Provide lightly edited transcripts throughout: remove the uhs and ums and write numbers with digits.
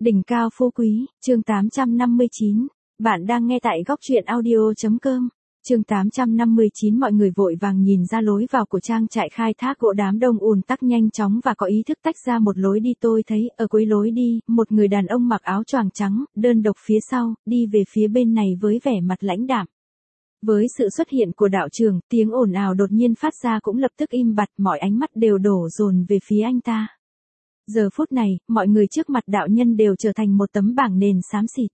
Đỉnh cao phú quý, chương 859. Bạn đang nghe tại góc truyện audio.com. Chương 859. Mọi người vội vàng nhìn ra lối vào của trang trại khai thác gỗ, đám đông ùn tắc nhanh chóng và có ý thức tách ra một lối đi. Tôi thấy ở cuối lối đi, một người đàn ông mặc áo choàng trắng, đơn độc phía sau, đi về phía bên này với vẻ mặt lãnh đạm. Với sự xuất hiện của đạo trưởng, tiếng ồn ào đột nhiên phát ra cũng lập tức im bặt, mọi ánh mắt đều đổ dồn về phía anh ta. Giờ phút này, mọi người trước mặt đạo nhân đều trở thành một tấm bảng nền xám xịt.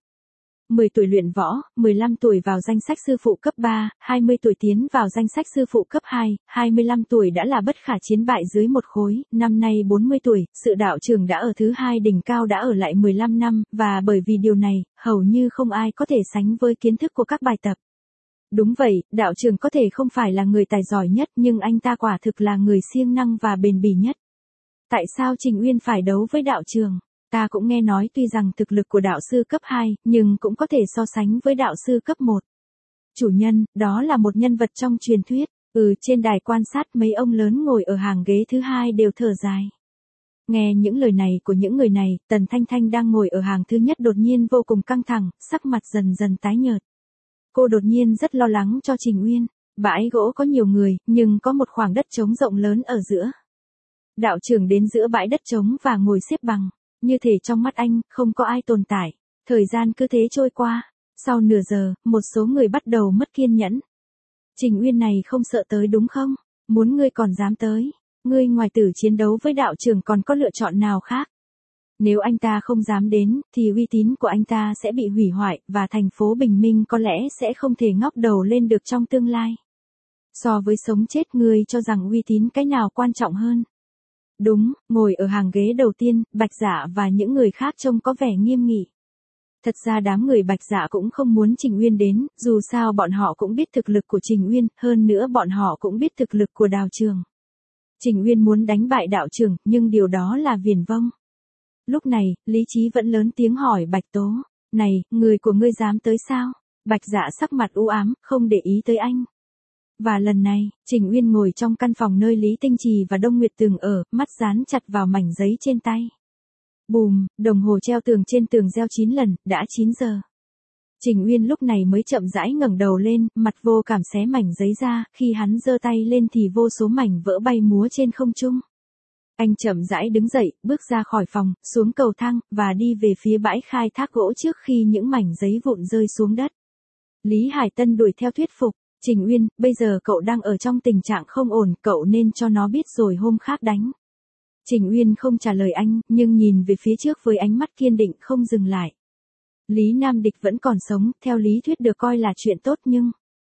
10 tuổi luyện võ, 15 tuổi vào danh sách sư phụ cấp 3, 20 tuổi tiến vào danh sách sư phụ cấp 2, 25 tuổi đã là bất khả chiến bại dưới một khối, năm nay 40 tuổi, sự đạo trưởng đã ở thứ hai đỉnh cao đã ở lại 15 năm, và bởi vì điều này, hầu như không ai có thể sánh với kiến thức của các bài tập. Đúng vậy, đạo trưởng có thể không phải là người tài giỏi nhất nhưng anh ta quả thực là người siêng năng và bền bỉ nhất. Tại sao Trình Uyên phải đấu với đạo trưởng? Ta cũng nghe nói tuy rằng thực lực của đạo sư cấp 2, nhưng cũng có thể so sánh với đạo sư cấp 1. Chủ nhân, đó là một nhân vật trong truyền thuyết. Trên đài quan sát mấy ông lớn ngồi ở hàng ghế thứ hai đều thở dài. Nghe những lời này của những người này, Tần Thanh Thanh đang ngồi ở hàng thứ nhất đột nhiên vô cùng căng thẳng, sắc mặt dần dần tái nhợt. Cô đột nhiên rất lo lắng cho Trình Uyên. Bãi gỗ có nhiều người, nhưng có một khoảng đất trống rộng lớn ở giữa. Đạo trưởng đến giữa bãi đất trống và ngồi xếp bằng. Như thể trong mắt anh, không có ai tồn tại. Thời gian cứ thế trôi qua. Sau nửa giờ, một số người bắt đầu mất kiên nhẫn. Trình Uyên này không sợ tới đúng không? Muốn ngươi còn dám tới. Ngươi ngoài tử chiến đấu với đạo trưởng còn có lựa chọn nào khác? Nếu anh ta không dám đến, thì uy tín của anh ta sẽ bị hủy hoại, và thành phố Bình Minh có lẽ sẽ không thể ngóc đầu lên được trong tương lai. So với sống chết, ngươi cho rằng uy tín cái nào quan trọng hơn? Đúng, ngồi ở hàng ghế đầu tiên, Bạch Dạ và những người khác trông có vẻ nghiêm nghị. Thật ra đám người Bạch Dạ cũng không muốn Trình Uyên đến, dù sao bọn họ cũng biết thực lực của Trình Uyên, hơn nữa bọn họ cũng biết thực lực của đạo trưởng. Trình Uyên muốn đánh bại đạo trưởng, nhưng điều đó là viển vông. Lúc này, lý trí vẫn lớn tiếng hỏi Bạch Tố, này, người của ngươi dám tới sao? Bạch Dạ sắc mặt u ám, không để ý tới anh. Và lần này, Trình Uyên ngồi trong căn phòng nơi Lý Tinh Trì và Đông Nguyệt Tường ở, mắt dán chặt vào mảnh giấy trên tay. Bùm, đồng hồ treo tường trên tường reo 9 lần, đã 9 giờ. Trình Uyên lúc này mới chậm rãi ngẩng đầu lên, mặt vô cảm xé mảnh giấy ra, khi hắn giơ tay lên thì vô số mảnh vỡ bay múa trên không trung. Anh chậm rãi đứng dậy, bước ra khỏi phòng, xuống cầu thang, và đi về phía bãi khai thác gỗ trước khi những mảnh giấy vụn rơi xuống đất. Lý Hải Tân đuổi theo thuyết phục. Trình Uyên, bây giờ cậu đang ở trong tình trạng không ổn, cậu nên cho nó biết rồi hôm khác đánh. Trình Uyên không trả lời anh, nhưng nhìn về phía trước với ánh mắt kiên định không dừng lại. Lý Nam Địch vẫn còn sống, theo lý thuyết được coi là chuyện tốt nhưng...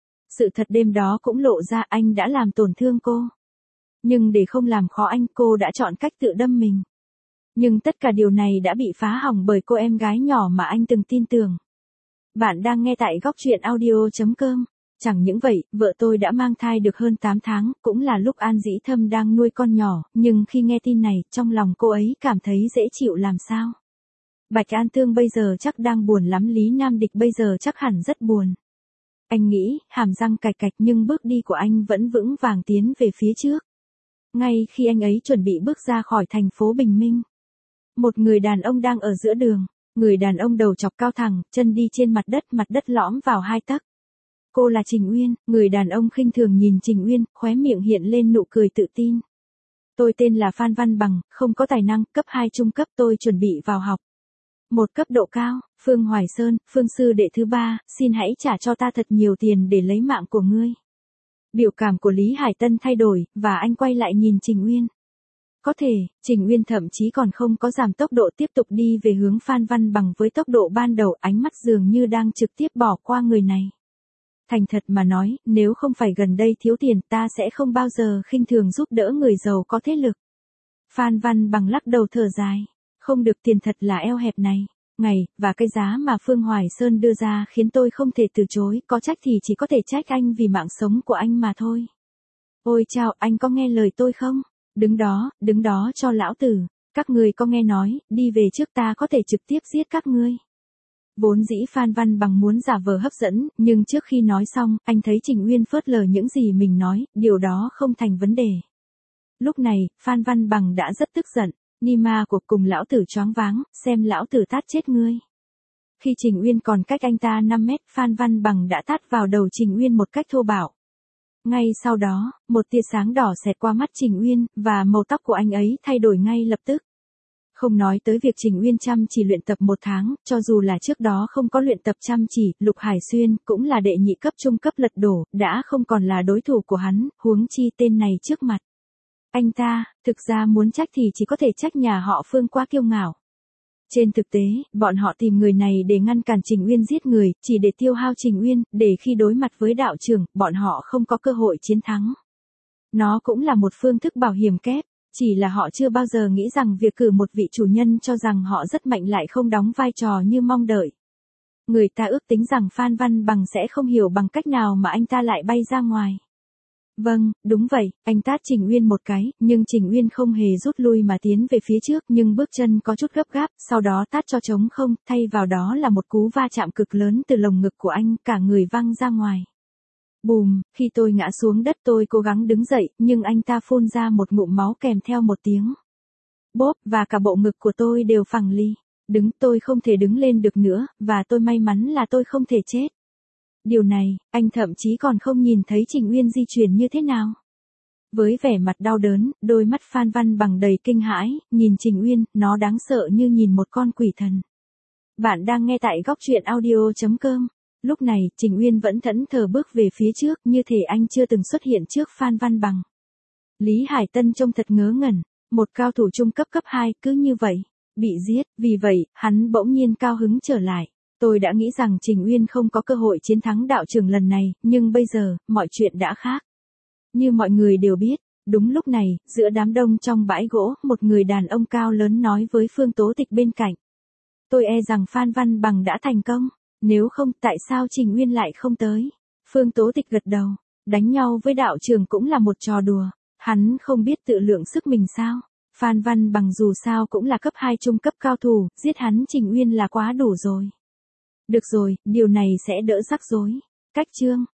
Sự thật đêm đó cũng lộ ra anh đã làm tổn thương cô. Nhưng để không làm khó anh, cô đã chọn cách tự đâm mình. Nhưng tất cả điều này đã bị phá hỏng bởi cô em gái nhỏ mà anh từng tin tưởng. Bạn đang nghe tại góc truyện audio.com. Chẳng những vậy, vợ tôi đã mang thai được hơn 8 tháng, cũng là lúc An Dĩ Thâm đang nuôi con nhỏ, nhưng khi nghe tin này, trong lòng cô ấy cảm thấy dễ chịu làm sao. Bạch An Thương bây giờ chắc đang buồn lắm, Lý Nam Địch bây giờ chắc hẳn rất buồn. Anh nghĩ, hàm răng cạch cạch nhưng bước đi của anh vẫn vững vàng tiến về phía trước. Ngay khi anh ấy chuẩn bị bước ra khỏi thành phố Bình Minh, một người đàn ông đang ở giữa đường. Người đàn ông đầu chọc cao thẳng, chân đi trên mặt đất lõm vào 2 tấc. Cô là Trình Uyên. Người đàn ông khinh thường nhìn Trình Uyên, khóe miệng hiện lên nụ cười tự tin. Tôi tên là Phan Văn Bằng, không có tài năng, cấp 2 trung cấp, tôi chuẩn bị vào học. Một cấp độ cao, Phương Hoài Sơn, Phương sư đệ thứ 3, xin hãy trả cho ta thật nhiều tiền để lấy mạng của ngươi. Biểu cảm của Lý Hải Tân thay đổi, và anh quay lại nhìn Trình Uyên. Có thể, Trình Uyên thậm chí còn không có giảm tốc độ, tiếp tục đi về hướng Phan Văn Bằng với tốc độ ban đầu, ánh mắt dường như đang trực tiếp bỏ qua người này. Thành thật mà nói, nếu không phải gần đây thiếu tiền, ta sẽ không bao giờ khinh thường giúp đỡ người giàu có thế lực. Phan Văn Bằng lắc đầu thở dài. Không được, tiền thật là eo hẹp này. Và cái giá mà Phương Hoài Sơn đưa ra khiến tôi không thể từ chối, có trách thì chỉ có thể trách anh vì mạng sống của anh mà thôi. Ôi chao, anh có nghe lời tôi không? Đứng đó cho lão tử. Các ngươi có nghe nói, đi về trước ta có thể trực tiếp giết các ngươi. Vốn dĩ Phan Văn Bằng muốn giả vờ hấp dẫn, nhưng trước khi nói xong, anh thấy Trình Uyên phớt lờ những gì mình nói, điều đó không thành vấn đề. Lúc này, Phan Văn Bằng đã rất tức giận. Ni ma cuộc cùng lão tử choáng váng, xem lão tử tát chết ngươi. Khi Trình Uyên còn cách anh ta 5 mét, Phan Văn Bằng đã tát vào đầu Trình Uyên một cách thô bạo. Ngay sau đó, một tia sáng đỏ xẹt qua mắt Trình Uyên, và màu tóc của anh ấy thay đổi ngay lập tức. Không nói tới việc Trình Uyên chăm chỉ luyện tập 1 tháng, cho dù là trước đó không có luyện tập chăm chỉ, Lục Hải Xuyên cũng là đệ nhị cấp trung cấp lật đổ, đã không còn là đối thủ của hắn, huống chi tên này trước mặt. Anh ta, thực ra muốn trách thì chỉ có thể trách nhà họ Phương quá kiêu ngạo. Trên thực tế, bọn họ tìm người này để ngăn cản Trình Uyên giết người, chỉ để tiêu hao Trình Uyên, để khi đối mặt với đạo trưởng, bọn họ không có cơ hội chiến thắng. Nó cũng là một phương thức bảo hiểm kép, chỉ là họ chưa bao giờ nghĩ rằng việc cử một vị chủ nhân cho rằng họ rất mạnh lại không đóng vai trò như mong đợi. Người ta ước tính rằng Phan Văn Bằng sẽ không hiểu bằng cách nào mà anh ta lại bay ra ngoài. Vâng, đúng vậy, anh tát Trình Uyên một cái, nhưng Trình Uyên không hề rút lui mà tiến về phía trước, nhưng bước chân có chút gấp gáp, sau đó tát cho trống không, thay vào đó là một cú va chạm cực lớn từ lồng ngực của anh, cả người văng ra ngoài. Bùm, khi tôi ngã xuống đất tôi cố gắng đứng dậy, nhưng anh ta phun ra một ngụm máu kèm theo một tiếng bốp, và cả bộ ngực của tôi đều phẳng li. Tôi không thể đứng lên được nữa, và tôi may mắn là tôi không thể chết. Điều này, anh thậm chí còn không nhìn thấy Trình Uyên di chuyển như thế nào. Với vẻ mặt đau đớn, đôi mắt Phan Văn Bằng đầy kinh hãi, nhìn Trình Uyên, nó đáng sợ như nhìn một con quỷ thần. Bạn đang nghe tại góc truyện audio.com. Lúc này, Trình Uyên vẫn thẫn thờ bước về phía trước, như thể anh chưa từng xuất hiện trước Phan Văn Bằng. Lý Hải Tân trông thật ngớ ngẩn, một cao thủ trung cấp cấp 2 cứ như vậy, bị giết, vì vậy, hắn bỗng nhiên cao hứng trở lại. Tôi đã nghĩ rằng Trình Uyên không có cơ hội chiến thắng đạo trưởng lần này, nhưng bây giờ, mọi chuyện đã khác. Như mọi người đều biết, đúng lúc này, giữa đám đông trong bãi gỗ, một người đàn ông cao lớn nói với Phương Tố Tịch bên cạnh. Tôi e rằng Phan Văn Bằng đã thành công, nếu không tại sao Trình Uyên lại không tới. Phương Tố Tịch gật đầu, đánh nhau với đạo trưởng cũng là một trò đùa, hắn không biết tự lượng sức mình sao. Phan Văn Bằng dù sao cũng là cấp 2 trung cấp cao thủ, giết hắn Trình Uyên là quá đủ rồi. Được rồi, điều này sẽ đỡ rắc rối. Cách chương